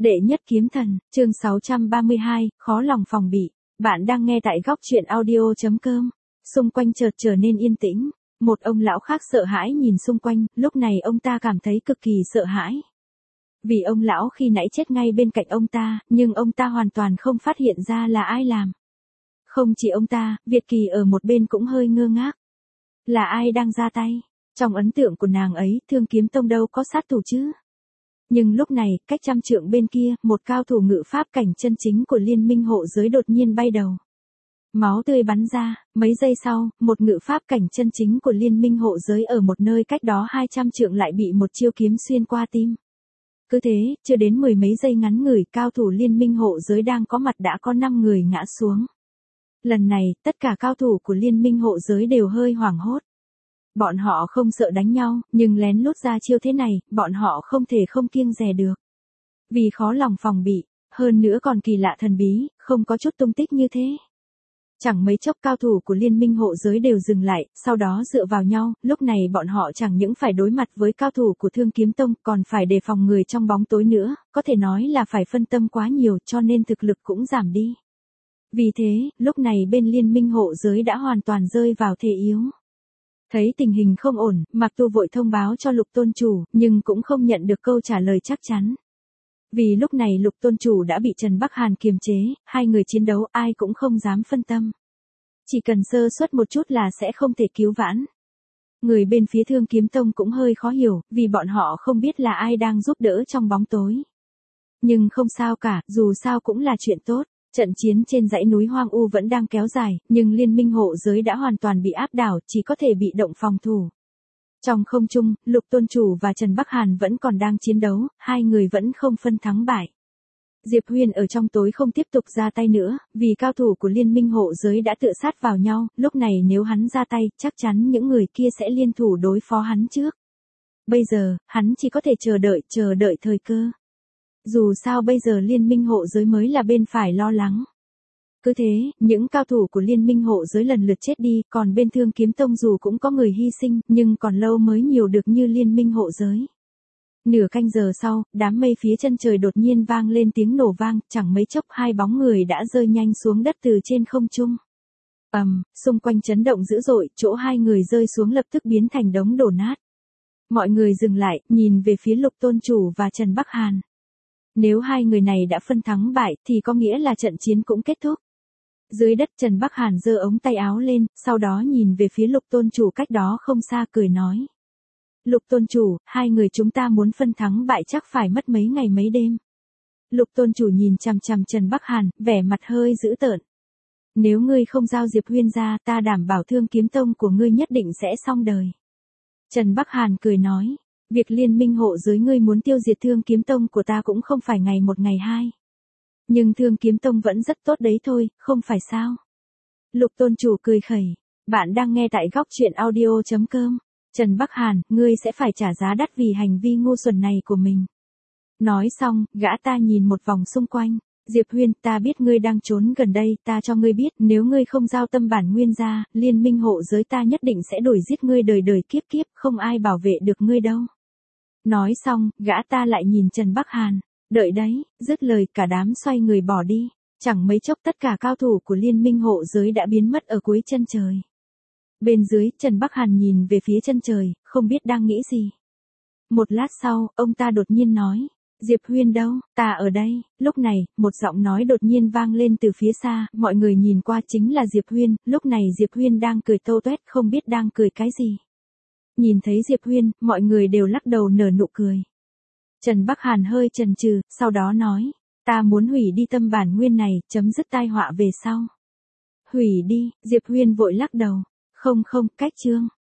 Đệ nhất kiếm thần, chương 632, khó lòng phòng bị. Bạn đang nghe tại góc truyện audio.com. Xung quanh chợt trở nên yên tĩnh. Một ông lão khác sợ hãi nhìn xung quanh, lúc này ông ta cảm thấy cực kỳ sợ hãi. Vì ông lão khi nãy chết ngay bên cạnh ông ta, nhưng ông ta hoàn toàn không phát hiện ra là ai làm. Không chỉ ông ta, Việt Kỳ ở một bên cũng hơi ngơ ngác. Là ai đang ra tay? Trong ấn tượng của nàng ấy, Thương Kiếm Tông đâu có sát thủ chứ? Nhưng lúc này, cách trăm trượng bên kia, một cao thủ ngự pháp cảnh chân chính của liên minh hộ giới đột nhiên bay đầu. Máu tươi bắn ra, mấy giây sau, một ngự pháp cảnh chân chính của liên minh hộ giới ở một nơi cách đó 200 trượng lại bị một chiêu kiếm xuyên qua tim. Cứ thế, chưa đến mười mấy giây ngắn ngủi, cao thủ liên minh hộ giới đang có mặt đã có 5 người ngã xuống. Lần này, tất cả cao thủ của liên minh hộ giới đều hơi hoảng hốt. Bọn họ không sợ đánh nhau, nhưng lén lút ra chiêu thế này, bọn họ không thể không kiêng dè được. Vì khó lòng phòng bị, hơn nữa còn kỳ lạ thần bí, không có chút tung tích như thế. Chẳng mấy chốc cao thủ của liên minh hộ giới đều dừng lại, sau đó dựa vào nhau, lúc này bọn họ chẳng những phải đối mặt với cao thủ của Thương Kiếm Tông, còn phải đề phòng người trong bóng tối nữa, có thể nói là phải phân tâm quá nhiều cho nên thực lực cũng giảm đi. Vì thế, lúc này bên liên minh hộ giới đã hoàn toàn rơi vào thế yếu. Thấy tình hình không ổn, Mạc Tu vội thông báo cho Lục Tôn Chủ, nhưng cũng không nhận được câu trả lời chắc chắn. Vì lúc này Lục Tôn Chủ đã bị Trần Bắc Hàn kiềm chế, hai người chiến đấu ai cũng không dám phân tâm. Chỉ cần sơ suất một chút là sẽ không thể cứu vãn. Người bên phía Thương Kiếm Tông cũng hơi khó hiểu, vì bọn họ không biết là ai đang giúp đỡ trong bóng tối. Nhưng không sao cả, dù sao cũng là chuyện tốt. Trận chiến trên dãy núi hoang u vẫn đang kéo dài, nhưng liên minh hộ giới đã hoàn toàn bị áp đảo, chỉ có thể bị động phòng thủ. Trong không trung, Lục Tôn Chủ và Trần Bắc Hàn vẫn còn đang chiến đấu, hai người vẫn không phân thắng bại. Diệp Huyên ở trong tối không tiếp tục ra tay nữa, vì cao thủ của liên minh hộ giới đã tựa sát vào nhau, lúc này nếu hắn ra tay, chắc chắn những người kia sẽ liên thủ đối phó hắn trước. Bây giờ, hắn chỉ có thể chờ đợi thời cơ. Dù sao bây giờ liên minh hộ giới mới là bên phải lo lắng. Cứ thế, những cao thủ của liên minh hộ giới lần lượt chết đi, còn bên Thương Kiếm Tông dù cũng có người hy sinh, nhưng còn lâu mới nhiều được như liên minh hộ giới. Nửa canh giờ sau, đám mây phía chân trời đột nhiên vang lên tiếng nổ vang, chẳng mấy chốc hai bóng người đã rơi nhanh xuống đất từ trên không trung. Xung quanh chấn động dữ dội, chỗ hai người rơi xuống lập tức biến thành đống đổ nát. Mọi người dừng lại, nhìn về phía Lục Tôn Chủ và Trần Bắc Hàn. Nếu hai người này đã phân thắng bại thì có nghĩa là trận chiến cũng kết thúc. Dưới đất Trần Bắc Hàn giơ ống tay áo lên, sau đó nhìn về phía Lục Tôn Chủ cách đó không xa cười nói. Lục Tôn Chủ, hai người chúng ta muốn phân thắng bại chắc phải mất mấy ngày mấy đêm. Lục Tôn Chủ nhìn chằm chằm Trần Bắc Hàn, vẻ mặt hơi dữ tợn. Nếu ngươi không giao Diệp Huyên ra, ta đảm bảo Thương Kiếm Tông của ngươi nhất định sẽ xong đời. Trần Bắc Hàn cười nói. Việc liên minh hộ giới ngươi muốn tiêu diệt Thương Kiếm Tông của ta cũng không phải ngày một ngày hai. Nhưng Thương Kiếm Tông vẫn rất tốt đấy thôi, không phải sao? Lục Tôn Chủ cười khẩy. Bạn đang nghe tại góc truyện audio.com. Trần Bắc Hàn, ngươi sẽ phải trả giá đắt vì hành vi ngu xuẩn này của mình. Nói xong, gã ta nhìn một vòng xung quanh. Diệp Huyên, ta biết ngươi đang trốn gần đây, ta cho ngươi biết, nếu ngươi không giao tâm bản nguyên ra, liên minh hộ giới ta nhất định sẽ đuổi giết ngươi đời đời kiếp kiếp, không ai bảo vệ được ngươi đâu. Nói xong, gã ta lại nhìn Trần Bắc Hàn. Đợi đấy, dứt lời cả đám xoay người bỏ đi. Chẳng mấy chốc tất cả cao thủ của liên minh hộ giới đã biến mất ở cuối chân trời. Bên dưới, Trần Bắc Hàn nhìn về phía chân trời, không biết đang nghĩ gì. Một lát sau, ông ta đột nhiên nói. Diệp Huyên đâu, ta ở đây. Lúc này, một giọng nói đột nhiên vang lên từ phía xa, mọi người nhìn qua chính là Diệp Huyên, lúc này Diệp Huyên đang cười tô toét không biết đang cười cái gì. Nhìn thấy Diệp Huyên, mọi người đều lắc đầu nở nụ cười. Trần Bắc Hàn hơi chần chừ, sau đó nói, ta muốn hủy đi tâm bản nguyên này, chấm dứt tai họa về sau. Hủy đi, Diệp Huyên vội lắc đầu, không, cách chương.